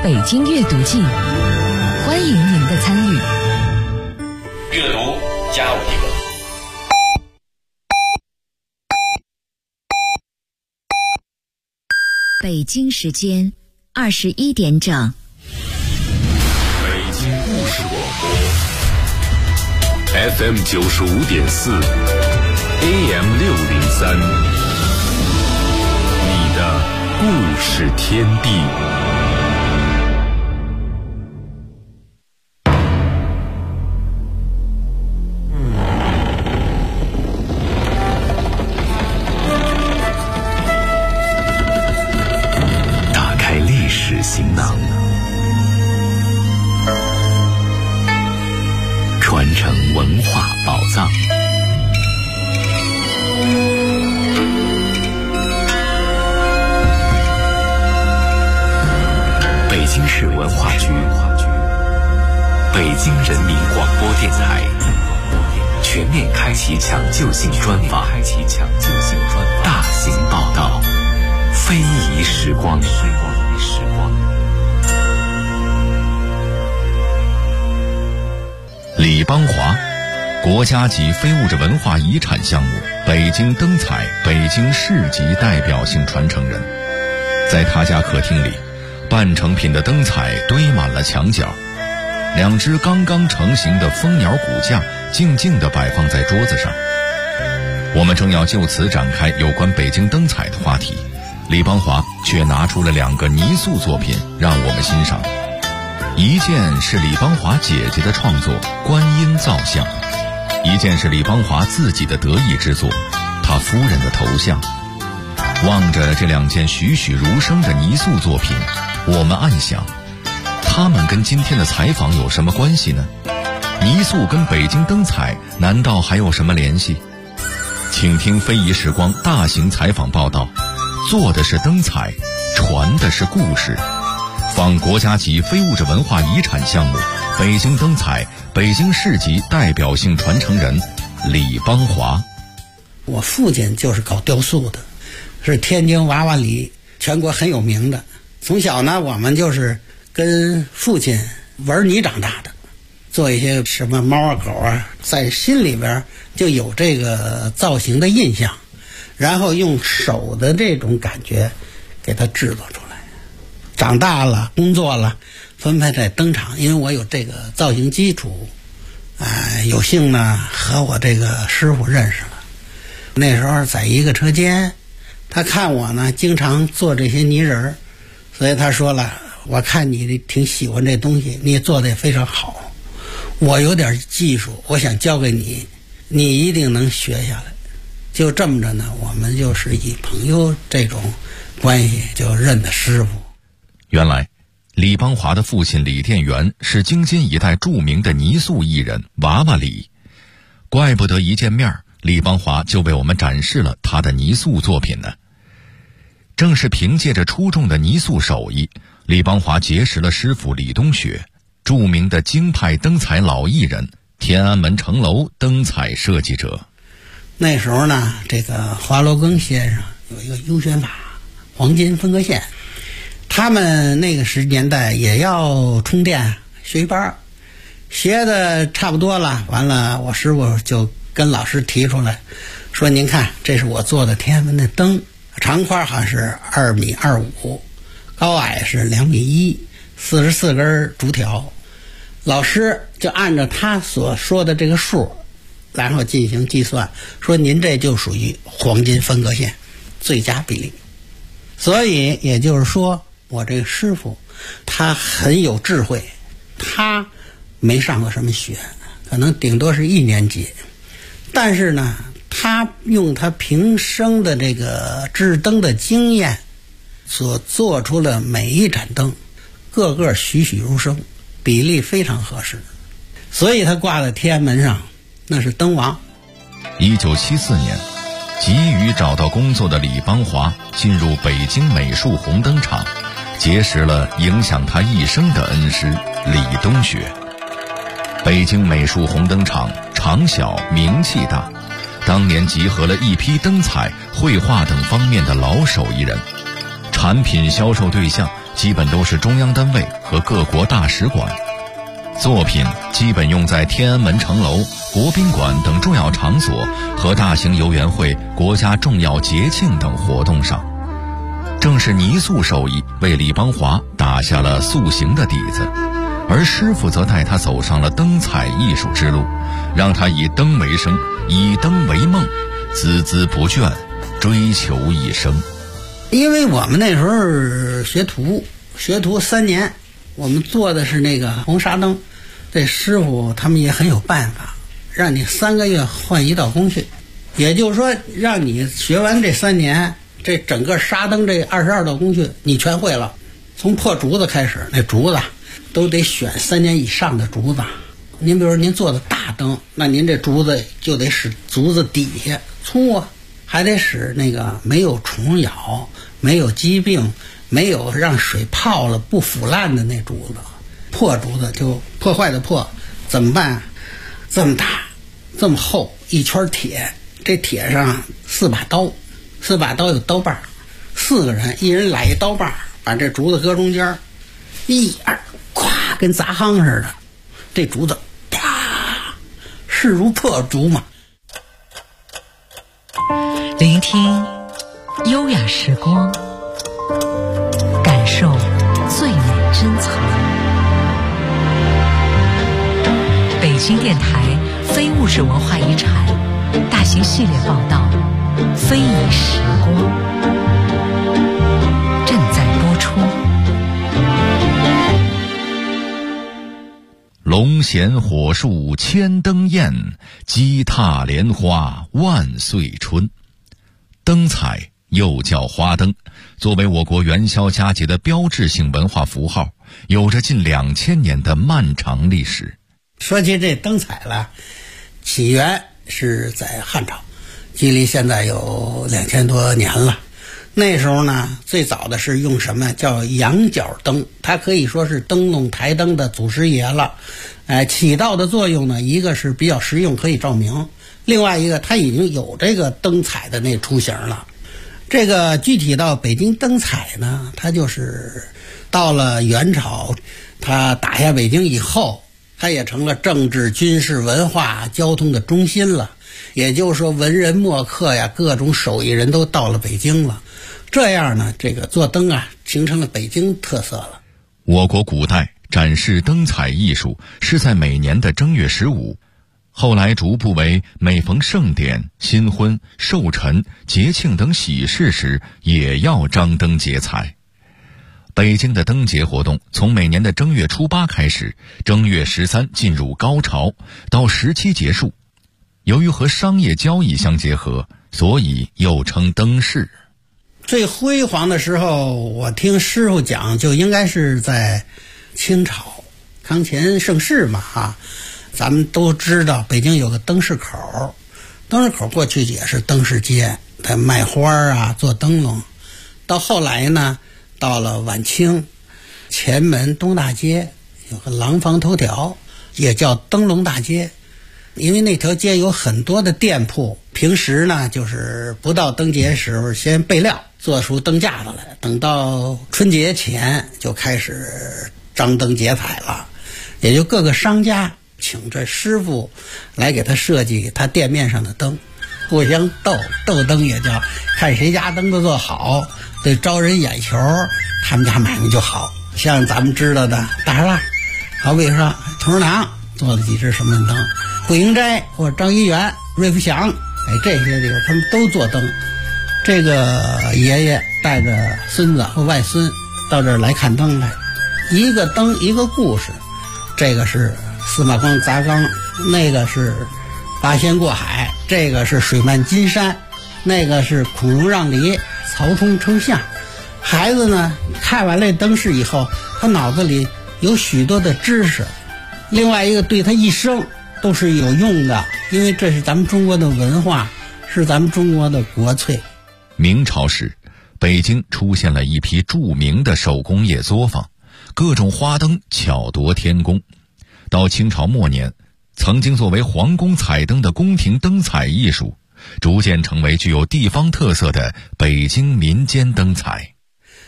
北京阅读季，欢迎您的参与。 阅读加我一个。 北京时间21点整。 北京故事广播 FM 95.4 AM 603，你的故事天地。打开历史行囊，传承文化宝藏。北京市文化局、北京人民广播电台全面开启抢救性专访，大型报道，非遗时光。李邦华，国家级非物质文化遗产项目北京灯彩北京市级代表性传承人。在他家客厅里，半成品的灯彩堆满了墙角，2只刚刚成型的蜂鸟骨架静静地摆放在桌子上。我们正要就此展开有关北京灯彩的话题，李邦华却拿出了2个泥塑作品让我们欣赏。一件是李邦华姐姐的创作观音造像，一件是李邦华自己的得意之作，他夫人的头像。望着这2件栩栩如生的泥塑作品，我们暗想，他们跟今天的采访有什么关系呢？泥塑跟北京灯彩难道还有什么联系？请听非遗时光大型采访报道，做的是灯彩，传的是故事。访国家级非物质文化遗产项目北京灯彩北京市级代表性传承人李邦华。 我父亲就是搞雕塑的，是天津娃娃里全国很有名的。从小呢，我们就是跟父亲玩泥长大的，做一些什么猫啊狗啊，在心里边就有这个造型的印象，然后用手的这种感觉给它制作出来。长大了工作了，分配在灯厂，因为我有这个造型基础，有幸呢和我这个师傅认识了。那时候在一个车间，他看我呢经常做这些泥人，所以他说了，我看你挺喜欢这东西，你也做得也非常好，我有点技术，我想教给你，你一定能学下来。就这么着呢，我们就是以朋友这种关系就认的师傅。 原来李邦华的父亲李殿元是京津一带著名的泥塑艺人娃娃李，怪不得一见面李邦华就为我们展示了他的泥塑作品呢。正是凭借着出众的泥塑手艺，李邦华结识了师傅李东学，著名的京派灯彩老艺人，天安门城楼灯彩设计者。 那时候呢，这个华罗庚先生有一个优选法黄金分割线，他们那个年代也要充电学班，学的差不多了，完了我师傅就跟老师提出来说，您看这是我做的天安门的灯，长宽好像是2.25米，高矮是2.1米，44根竹条。老师就按照他所说的这个数然后进行计算，说您这就属于黄金分割线最佳比例。所以也就是说，我这个师傅他很有智慧，他没上过什么学，可能顶多是1年级，但是呢他用他平生的这个制灯的经验所做出了每一盏灯，个个栩栩如生，比例非常合适，所以他挂在天安门上，那是灯王。 1974年，急于找到工作的李邦华进入北京美术红灯厂，结识了影响他一生的恩师李东学。北京美术红灯厂厂小名气大，当年集合了一批灯彩、绘画等方面的老手艺人，产品销售对象基本都是中央单位和各国大使馆。作品基本用在天安门城楼、国宾馆等重要场所和大型游园会、国家重要节庆等活动上。正是泥塑手艺为李邦华打下了塑形的底子，而师傅则带他走上了灯彩艺术之路，让他以灯为生，以灯为梦，孜孜不倦，追求一生。 因为我们那时候学徒3年，我们做的是那个红纱灯，这师傅他们也很有办法，让你3个月换一道工序，也就是说让你学完这3年，这整个纱灯这22道工序你全会了。从破竹子开始，那竹子都得选3年以上的竹子。您比如说您做的大灯，那您这竹子就得使竹子底下粗啊，还得使那个没有虫咬、没有疾病、没有让水泡了不腐烂的那竹子。破竹子就破坏的破，怎么办？这么大这么厚一圈铁，这铁上4把刀，4把刀有刀把，4个人一人来一刀把，把这竹子搁中间，1、2，咵，跟砸夯似的，这竹子啪，势如破竹嘛。 聆听优雅时光，感受最美珍藏。北京电台非物质文化遗产大型系列报道《非遗时光》正在播出。 龙衔火树千灯焰，鸡踏莲花万岁春。灯彩又叫花灯，作为我国元宵佳节的标志性文化符号，有着近2000年的漫长历史。 说起这灯彩了，起源是在汉朝，距离现在有2000多年了。那时候呢，最早的是用什么叫仰角灯，它可以说是灯笼台灯的祖师爷了。起到的作用呢，一个是比较实用，可以照明；另外一个，它已经有这个灯彩的那雏形了。这个具体到北京灯彩呢，它就是到了元朝，它打下北京以后，它也成了政治、军事、文化、交通的中心了。也就是说，文人墨客呀，各种手艺人都到了北京了。这样呢，这个做灯啊，形成了北京特色了。 我国古代展示灯彩艺术是在每年的正月15，后来逐步为每逢盛典、新婚、寿辰、节庆等喜事时也要张灯结彩。北京的灯节活动从每年的正月初8开始，正月13进入高潮，到17结束。由于和商业交易相结合，所以又称灯市。 最辉煌的时候，我听师傅讲，就应该是在清朝康乾盛世嘛哈。咱们都知道北京有个灯市口，灯市口过去也是灯市街，它卖花啊，做灯笼。到后来呢，到了晚清，前门东大街有个廊坊头条，也叫灯笼大街。因为那条街有很多的店铺，平时呢就是不到灯节时候先备料，做出灯架子来，等到春节前就开始张灯结彩了。也就各个商家请这师傅来给他设计他店面上的灯，互相斗灯，也叫看谁家灯都做好，对招人眼球，他们家买卖就好。像咱们知道的大栅栏，好比说同仁堂做了几只什么灯，汇英斋或者张一元、瑞福祥，这些地方他们都做灯。这个爷爷带着孙子或外孙到这儿来看灯来，一个灯一个故事。这个是司马光砸缸，那个是八仙过海，这个是水漫金山，那个是孔融让梨，曹冲称象。孩子呢看完这灯饰以后，他脑子里有许多的知识，另外一个对他一生都是有用的，因为这是咱们中国的文化，是咱们中国的国粹。 明朝时，北京出现了一批著名的手工业作坊，各种花灯巧夺天工。到清朝末年，曾经作为皇宫彩灯的宫廷灯彩艺术，逐渐成为具有地方特色的北京民间灯彩。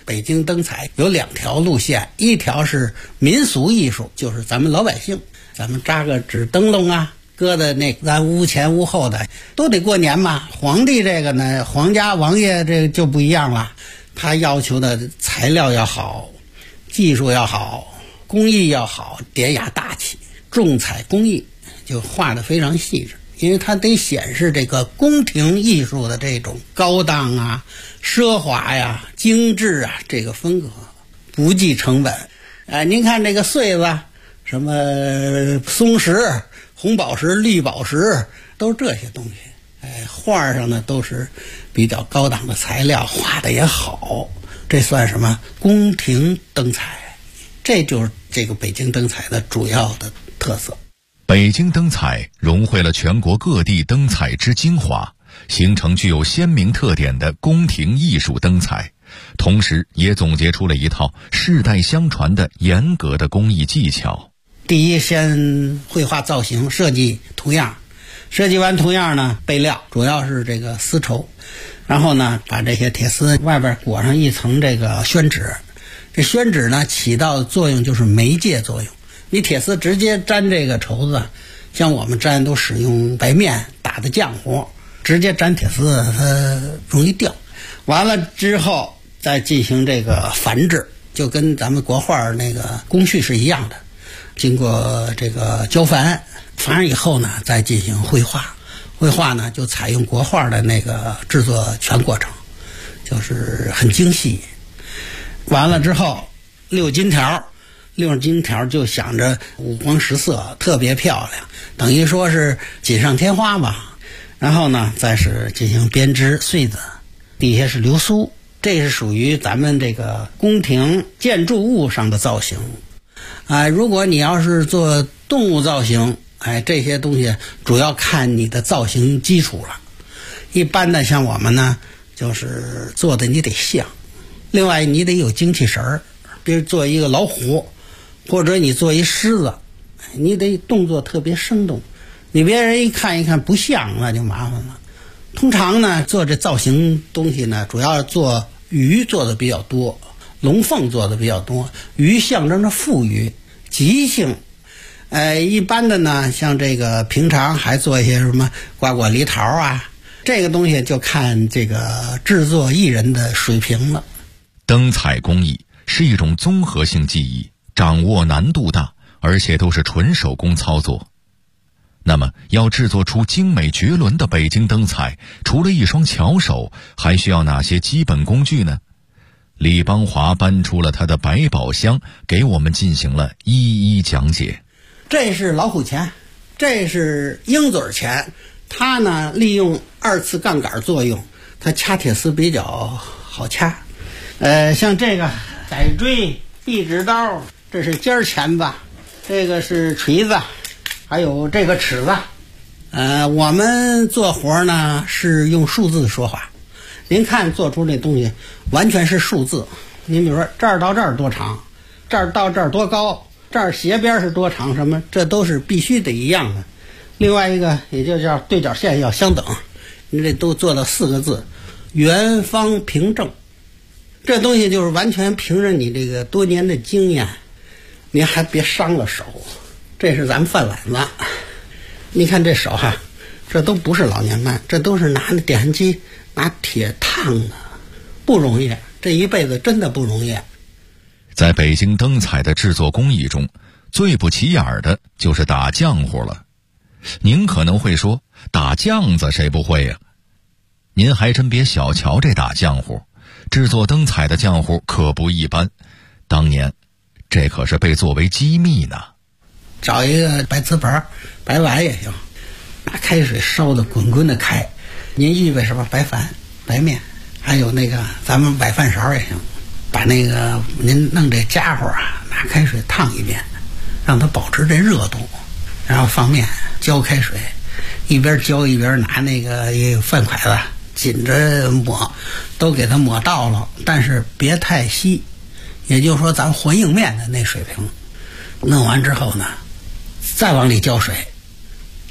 北京灯彩有2条路线，一条是民俗艺术，就是咱们老百姓，咱们扎个纸灯笼啊，搁在那咱屋前屋后的，都得过年嘛。皇帝这个呢，皇家王爷这个就不一样了，他要求的材料要好，技术要好，工艺要好，典雅大气，重彩工艺就画得非常细致，因为它得显示这个宫廷艺术的这种高档啊、奢华呀、精致啊这个风格，不计成本。您看这个穗子，什么松石、红宝石、绿宝石，都是这些东西。画上呢都是比较高档的材料，画的也好，这算什么宫廷灯彩？这就是这个北京灯彩的主要的特色。 北京灯彩融汇了全国各地灯彩之精华，形成具有鲜明特点的宫廷艺术灯彩，同时也总结出了一套世代相传的严格的工艺技巧。 第一，先绘画造型，设计图样，设计完图样呢，备料主要是这个丝绸，然后呢把这些铁丝外边裹上一层这个宣纸，这宣纸呢起到的作用就是媒介作用。你铁丝直接粘这个绸子，像我们粘都使用白面打的浆糊，直接粘铁丝它容易掉。完了之后再进行这个繁制，就跟咱们国画那个工序是一样的，经过这个焦繁，繁上以后呢再进行绘画。绘画呢就采用国画的那个制作全过程，就是很精细。完了之后六金条就想着五光十色，特别漂亮，等于说是锦上添花吧。然后呢再是进行编织穗子，底下是流苏，这是属于咱们这个宫廷建筑物上的造型。如果你要是做动物造型，这些东西主要看你的造型基础了。一般的像我们呢，就是做的你得像，另外你得有精气神儿，比如做一个老虎，或者你做一狮子，你得动作特别生动，你别人一看不像，那就麻烦了。通常呢做这造型东西呢，主要做鱼做的比较多，龙凤做的比较多。鱼象征着富裕吉庆，一般的呢像这个平常还做一些什么瓜梨桃啊，这个东西就看这个制作艺人的水平了。 灯彩工艺是一种综合性技艺，掌握难度大，而且都是纯手工操作。那么要制作出精美绝伦的北京灯彩，除了一双巧手，还需要哪些基本工具呢？李邦华搬出了他的百宝箱，给我们进行了一一讲解。 这是老虎钳，这是鹰嘴钳，它呢利用2次杠杆作用，它掐铁丝比较好掐。像这个改锥、壁纸刀，这是尖钳子，这个是锤子，还有这个尺子。我们做活呢是用数字说话，您看做出这东西完全是数字。您比如说这儿到这儿多长，这儿到这儿多高，这儿斜边是多长，什么这都是必须得一样的。另外一个也就叫对角线要相等，你这都做了4个字，圆方平正。这东西就是完全凭着你这个多年的经验，您还别伤了手。这是咱们饭碗子，你看这手这都不是老年慢，这都是拿点焊机拿铁烫的，不容易，这一辈子真的不容易。 在北京灯彩的制作工艺中，最不起眼的就是打浆糊了。您可能会说，打酱子谁不会呀？您还真别小瞧这打浆糊，制作灯彩的浆糊可不一般，当年这可是被作为机密呢。 找一个白瓷盆、白碗也行，拿开水烧的滚滚的开，您预备什么白饭、白面，还有那个咱们崴饭勺也行，把那个您弄这家伙拿开水烫一遍，让它保持这热度，然后放面浇开水，一边浇一边拿那个饭筷子紧着抹，都给它抹到了，但是别太稀，也就是说咱和硬面的那水平。弄完之后呢，再往里浇水，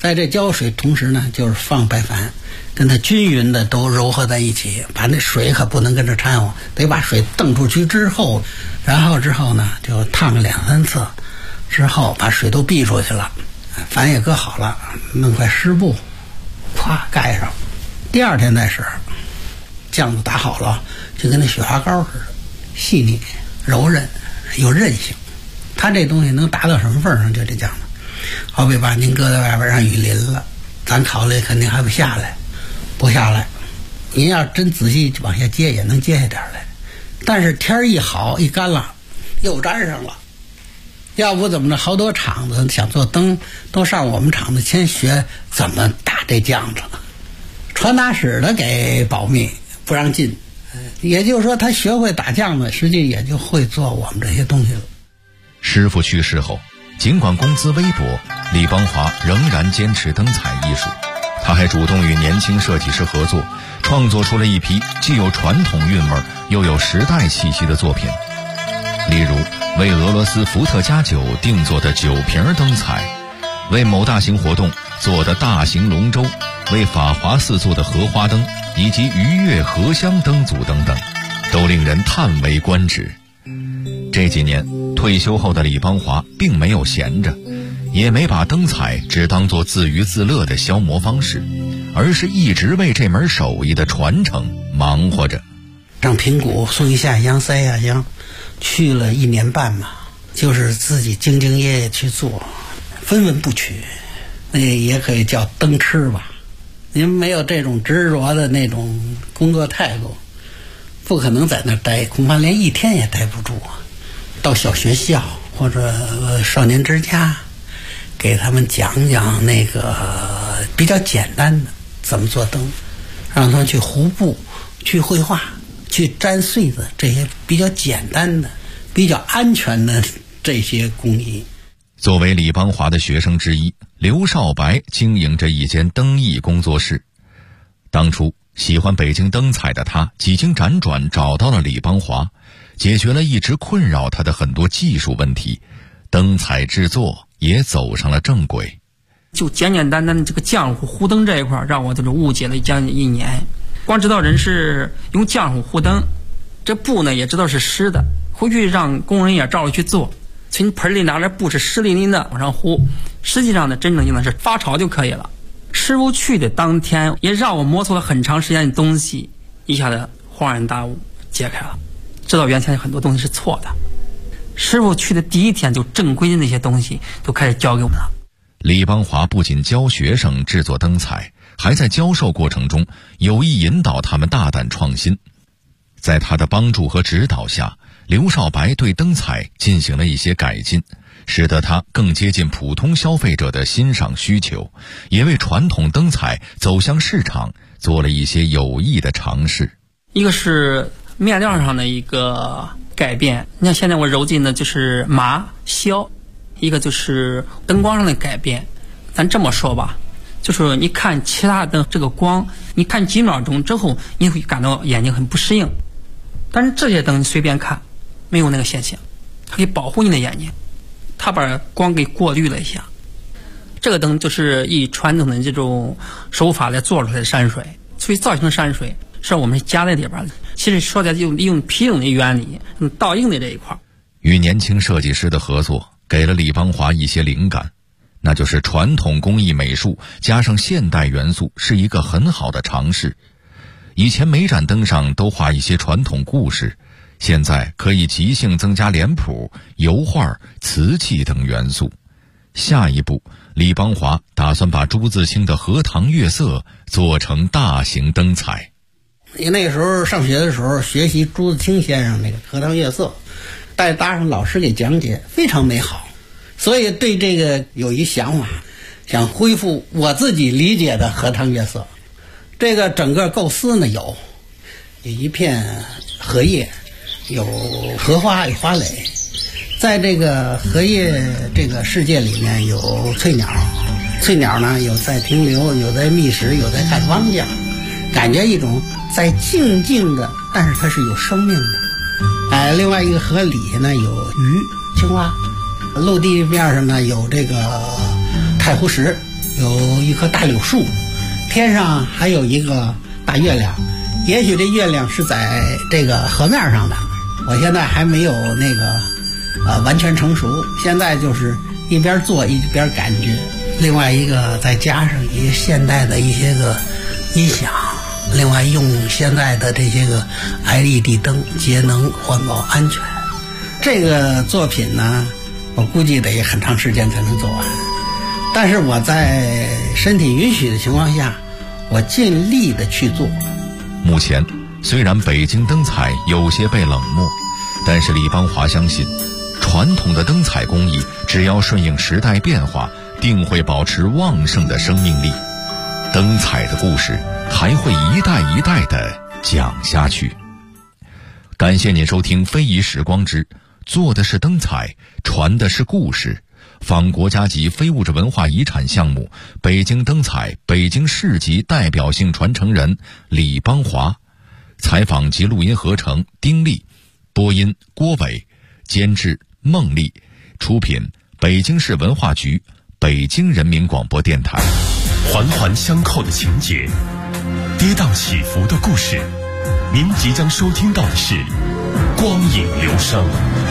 在这浇水同时呢，就是放白矾，跟它均匀的都糅合在一起，把那水可不能跟着掺和，得把水蹬出去之后，然后呢就烫2-3次，之后把水都逼出去了，矾也搁好了，弄块湿布，咵盖上，第2天再使，酱子打好了，就跟那雪花膏似的，细腻、柔韧、有韧性。它这东西能达到什么份上？就这酱子，好比把您搁在外边让雨淋了，咱考虑肯定还不下来，不下来。您要真仔细往下接，也能接下点来。但是天一好一干了，又粘上了。要不怎么着？好多厂子想做灯，都上我们厂子先学怎么打这酱子，传达室的给保密，不让进。也就是说，他学会打酱子，实际也就会做我们这些东西了。 师傅去世后，尽管工资微薄，李邦华仍然坚持灯彩艺术。他还主动与年轻设计师合作，创作出了一批既有传统韵味又有时代气息的作品。例如为俄罗斯伏特加酒定做的酒瓶灯彩，为某大型活动做的大型龙舟，为法华寺做的荷花灯，以及愉悦荷香灯组等等，都令人叹为观止。这几年退休后的李邦华并没有闲着，也没把灯彩只当作自娱自乐的消磨方式，而是一直为这门手艺的传承忙活着。 上平谷、松一下乡、三下乡去了1年半嘛，就是自己兢兢业业去做，分文不取，那也可以叫灯痴吧。您没有这种执着的那种工作态度，不可能在那待，恐怕连1天也待不住。到小学校或者少年之家，给他们讲讲那个比较简单的怎么做灯，让他们去糊布、去绘画、去粘穗子，这些比较简单的、比较安全的这些工艺。 作为李邦华的学生之一，刘少白经营着一间灯艺工作室。当初喜欢北京灯彩的他，几经辗转找到了李邦华，解决了一直困扰他的很多技术问题，灯彩制作也走上了正轨。 就简简单单的这个浆糊糊灯这一块，让我就是误解了将近1年。光知道人是用浆糊糊灯，这布呢也知道是湿的，回去让工人也照着去做。从盆里拿来布是湿淋淋的往上糊，实际上呢真正用的是发潮就可以了。师傅去的当天也让我摸索了很长时间的东西，一下子恍然大悟，解开了，知道原先很多东西是错的。师傅去的第1天，就正规的那些东西都开始教给我们了。 李邦华不仅教学生制作灯彩，还在教授过程中有意引导他们大胆创新。在他的帮助和指导下，刘少白对灯彩进行了一些改进，使得它更接近普通消费者的欣赏需求，也为传统灯彩走向市场做了一些有益的尝试。 一个是面料上的一个改变，你看现在我揉进的就是麻硝，一个就是灯光上的改变。咱这么说吧，就是你看其他的这个光，你看几秒钟之后，你会感到眼睛很不适应。但是这些灯你随便看，没有那个现象，它可以保护你的眼睛，它把光给过滤了一下。这个灯就是以传统的这种手法来做出来的山水，所以造型山水是我们加在里边的。其实说的就利用皮影的原理，倒映的这一块。 与年轻设计师的合作给了李邦华一些灵感，那就是传统工艺美术加上现代元素是一个很好的尝试。以前每盏灯上都画一些传统故事，现在可以即兴增加脸谱、油画、瓷器等元素。下一步，李邦华打算把朱自清的《荷塘月色》做成大型灯彩。 你那个时候上学的时候学习朱自清先生那个《荷塘月色》，再搭上老师给讲解，非常美好。所以对这个有一想法，想恢复我自己理解的《荷塘月色》。这个整个构思呢，有一片荷叶，有荷花，有花蕾。在这个荷叶这个世界里面，有翠鸟，翠鸟呢有在停留，有在觅食，有在看汪家，感觉一种在静静的，但是它是有生命的。另外一个河里呢有鱼、青蛙，陆地面上呢有这个太湖石， 有一棵大柳树，天上还有一个大月亮，也许这月亮是在这个河面上的。我现在还没有那个完全成熟，现在就是一边做一边感觉。另外一个再加上一些现代的一些个音响，另外用现在的这些个 LED 灯，节能环保安全。这个作品呢，我估计得很长时间才能做完，但是我在身体允许的情况下，我尽力的去做。 目前虽然北京灯彩有些被冷漠，但是李邦华相信，传统的灯彩工艺只要顺应时代变化，定会保持旺盛的生命力。灯彩的故事还会一代一代的讲下去。感谢您收听非遗时光之做的是灯彩，传的是故事，仿国家级非物质文化遗产项目北京灯彩北京市级代表性传承人李邦华。采访及录音合成丁力，播音郭伟，监制孟丽，出品北京市文化局，北京人民广播电台。 环环相扣的情节，跌宕起伏的故事，您即将收听到的是光影流声。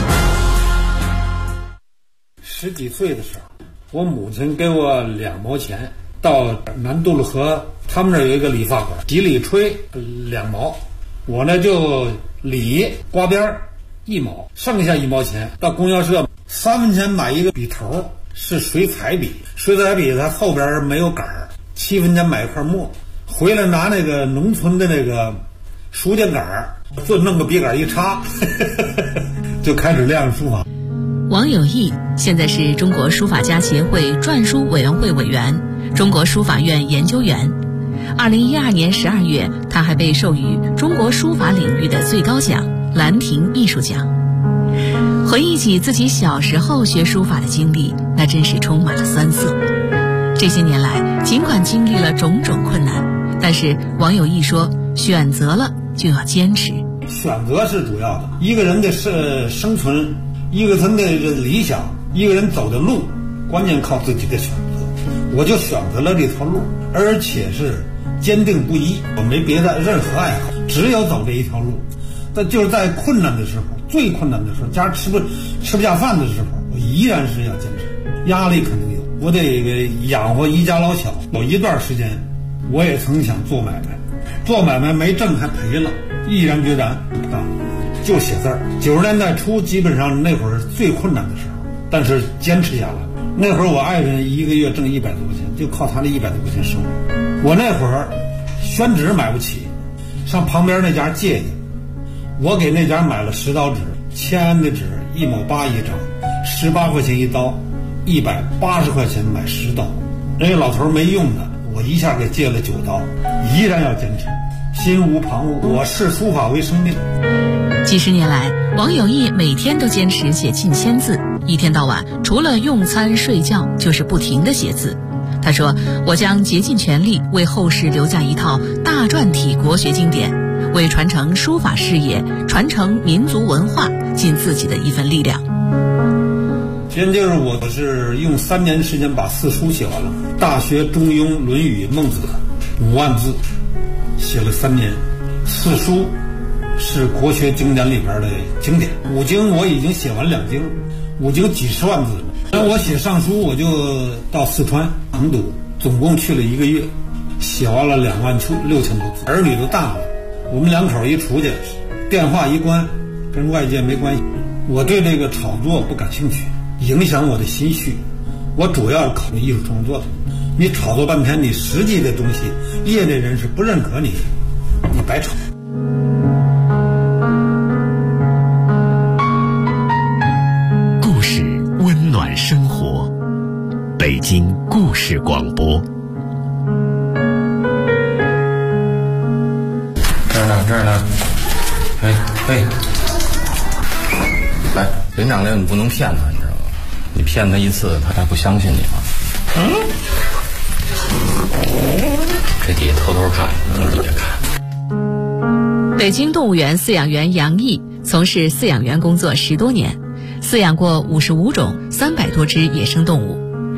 10几岁的时候，我母亲给我2毛钱，到南渡路河，他们那儿有一个理发馆，洗理吹2毛，我呢就理刮边1毛，剩下1毛钱到供销社3分钱买一个笔头，是水彩笔，水彩笔它后边没有杆儿，7分钱买一块墨，回来拿那个农村的那个书架杆儿，就弄个笔杆一插就开始练书法。 王有义现在是中国书法家协会篆书委员会委员，中国书法院研究员。2012年12月，他还被授予中国书法领域的最高奖兰亭艺术奖。回忆起自己小时候学书法的经历，那真是充满了酸涩。这些年来，尽管经历了种种困难，但是王有义说，选择了就要坚持。 选择是主要的，一个人的生存，一个人的理想，一个人走的路，关键靠自己的选择。我就选择了这条路，而且是坚定不移，我没别的任何爱好，只有走这一条路。但就是在困难的时候，最困难的时候，家吃不下饭的时候，我依然是要坚持。压力肯定有，我得养活一家老小。有一段时间，我也曾想做买卖，做买卖没挣还赔了，毅然决然啊，就写字儿。90年代初，基本上那会儿最困难的时候，但是坚持下来。那会儿我爱人一个月挣100多块钱，就靠他那100多块钱生活。我那会儿宣纸买不起，上旁边那家借去，我给那家买了10刀纸，签的纸1毛8一张，18块钱一刀，180块钱买10刀。那个老头没用的，我一下给借了9刀，依然要坚持，心无旁骛，我视书法为生命。 几十年来，王有义每天都坚持写近1000字，一天到晚除了用餐睡觉就是不停地写字。他说，我将竭尽全力为后世留下一套大篆体国学经典，为传承书法事业，传承民族文化尽自己的一份力量。 现在就是我是用3年时间把4书写完了，大学、中庸、论语、孟子5万字写了3年。4书是国学经典里边的经典，5经我已经写完2经，5经几十万字了。那我写上书，我就到四川成都，总共去了1个月，写完了26000多字。儿女都大了，我们2口一出去，电话一关，跟外界没关系。我对这个炒作不感兴趣，影响我的心绪。我主要考虑艺术创作的，你炒作半天，你实际的东西，业内人士不认可你，你白炒。 故事温暖生活，北京故事广播。 这儿呢，嘿，来，林长烈，你不能骗他，你知道吗？你骗他一次，他还不相信你吗？这底下偷偷看，从底下看。 北京动物园饲养员杨毅从事饲养员工作10多年，饲养过55种300多只野生动物。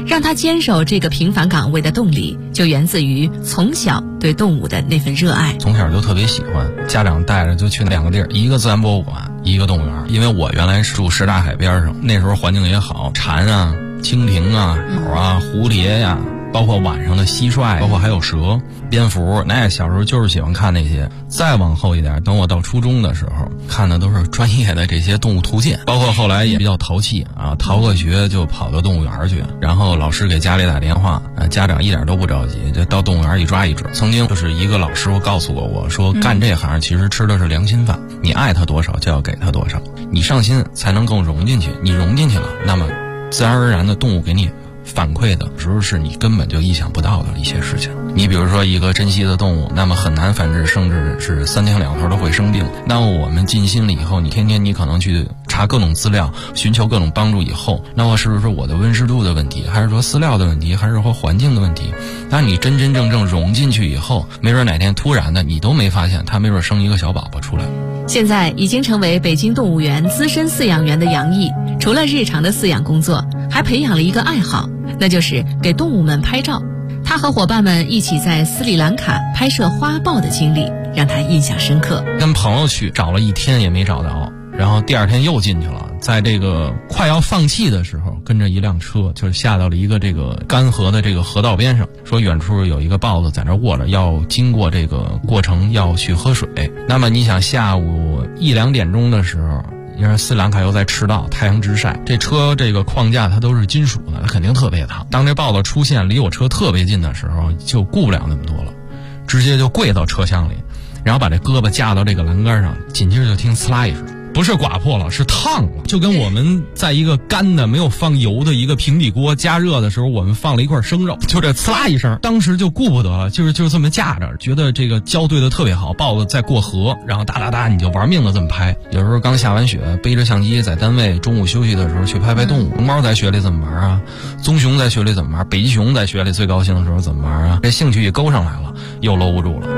让他坚守这个平凡岗位的动力，就源自于从小对动物的那份热爱。 从小就特别喜欢，家长带着就去2个地儿，一个自然博物馆，一个动物园。因为我原来是住什刹海边上，那时候环境也好，蝉啊、蜻蜓啊、鸟啊、蝴蝶呀，包括晚上的蟋蟀，包括还有蛇、蝙蝠，那小时候就是喜欢看那些。再往后一点，等我到初中的时候，看的都是专业的这些动物图鉴，包括后来也比较淘气啊，逃个学就跑到动物园去，然后老师给家里打电话，家长一点都不着急，就到动物园一抓一准。曾经就是一个老师傅告诉过我说，干这行其实吃的是良心饭，你爱他多少就要给他多少，你上心才能更融进去，你融进去了，那么自然而然的动物给你反馈的时候是你根本就意想不到的一些事情。你比如说一个珍稀的动物，那么很难繁殖，甚至是3天2头都会生病。那么我们尽心了以后，你天天你可能去查各种资料，寻求各种帮助以后，那么是不是我的温湿度的问题，还是说饲料的问题，还是说环境的问题？那你真真正正融进去以后，没准哪天突然的你都没发现，它没准生一个小宝宝出来。 现在已经成为北京动物园资深饲养员的杨毅，除了日常的饲养工作，还培养了一个爱好，那就是给动物们拍照。他和伙伴们一起在斯里兰卡拍摄花豹的经历让他印象深刻。 跟朋友去找了1天也没找到，然后第2天又进去了，在这个快要放弃的时候，跟着一辆车就是下到了一个这个干河的这个河道边上，说远处有一个豹子在那卧着，要经过这个过程要去喝水。那么你想下午1、2点钟的时候，因为斯里兰卡又在赤道，太阳直晒，这车这个框架它都是金属的，它肯定特别烫。当这豹子出现离我车特别近的时候，就顾不了那么多了，直接就跪到车厢里，然后把这胳膊架到这个栏杆上，紧接着就听呲啦一声，不是刮破了，是烫了，就跟我们在一个干的没有放油的一个平底锅加热的时候，我们放了一块生肉，就这呲啦一声，当时就顾不得了，就这么架着，觉得这个胶对的特别好，豹子在过河，然后哒哒哒你就玩命的这么拍。有时候刚下完雪，背着相机在单位中午休息的时候去拍拍动物。熊猫在雪里怎么玩啊？棕熊在雪里怎么玩？北极熊在雪里最高兴的时候怎么玩啊？这兴趣也勾上来了，又搂不住了。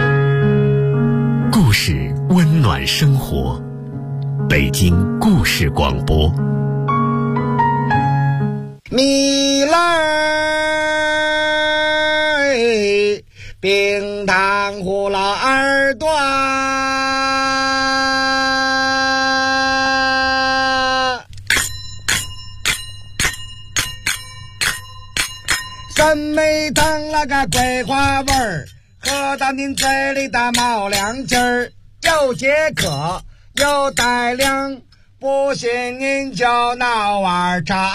故事温暖生活，北京故事广播。 米勒冰糖葫芦耳朵，真没疼了个桂花味儿，喝到您嘴里的冒凉劲儿，又解渴又带凉，不信您就闹碗茶。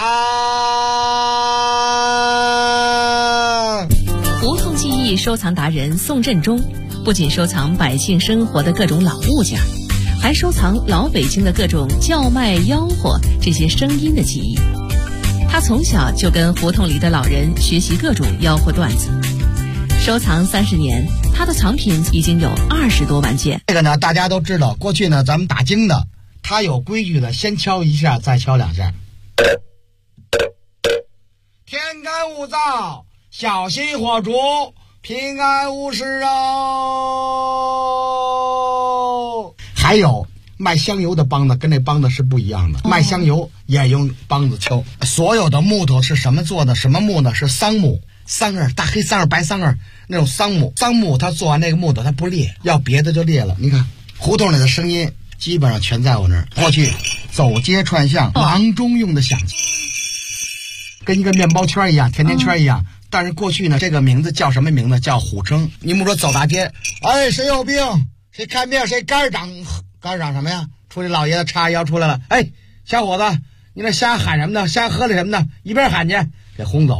胡同记忆收藏达人宋振中，不仅收藏百姓生活的各种老物件，还收藏老北京的各种叫卖吆喝这些声音的记忆。他从小就跟胡同里的老人学习各种吆喝段子，收藏30年，他的藏品已经有20多万件。 这个呢，大家都知道，过去呢，咱们打更的，他有规矩的，先敲1下，再敲2下。天干物燥，小心火烛，平安无事哦。还有卖香油的梆子跟那梆子是不一样的，卖香油也用梆子敲。所有的木头是什么做的？什么木呢？是桑木。桑叶，大黑桑叶、白桑叶那种桑木。桑木它做完那个木头它不裂，要别的就裂了。你看胡同里的声音基本上全在我那儿。过去走街串巷郎中用的响器，跟一个面包圈一样，甜甜圈一样。但是过去呢，这个名字叫什么名字？叫虎称。你们说走大街，哎，谁有病？谁看病？谁肝长什么呀？出去老爷子叉腰出来了，哎，小伙子，你那瞎喊什么呢？瞎喝了什么呢？一边喊去，给轰走。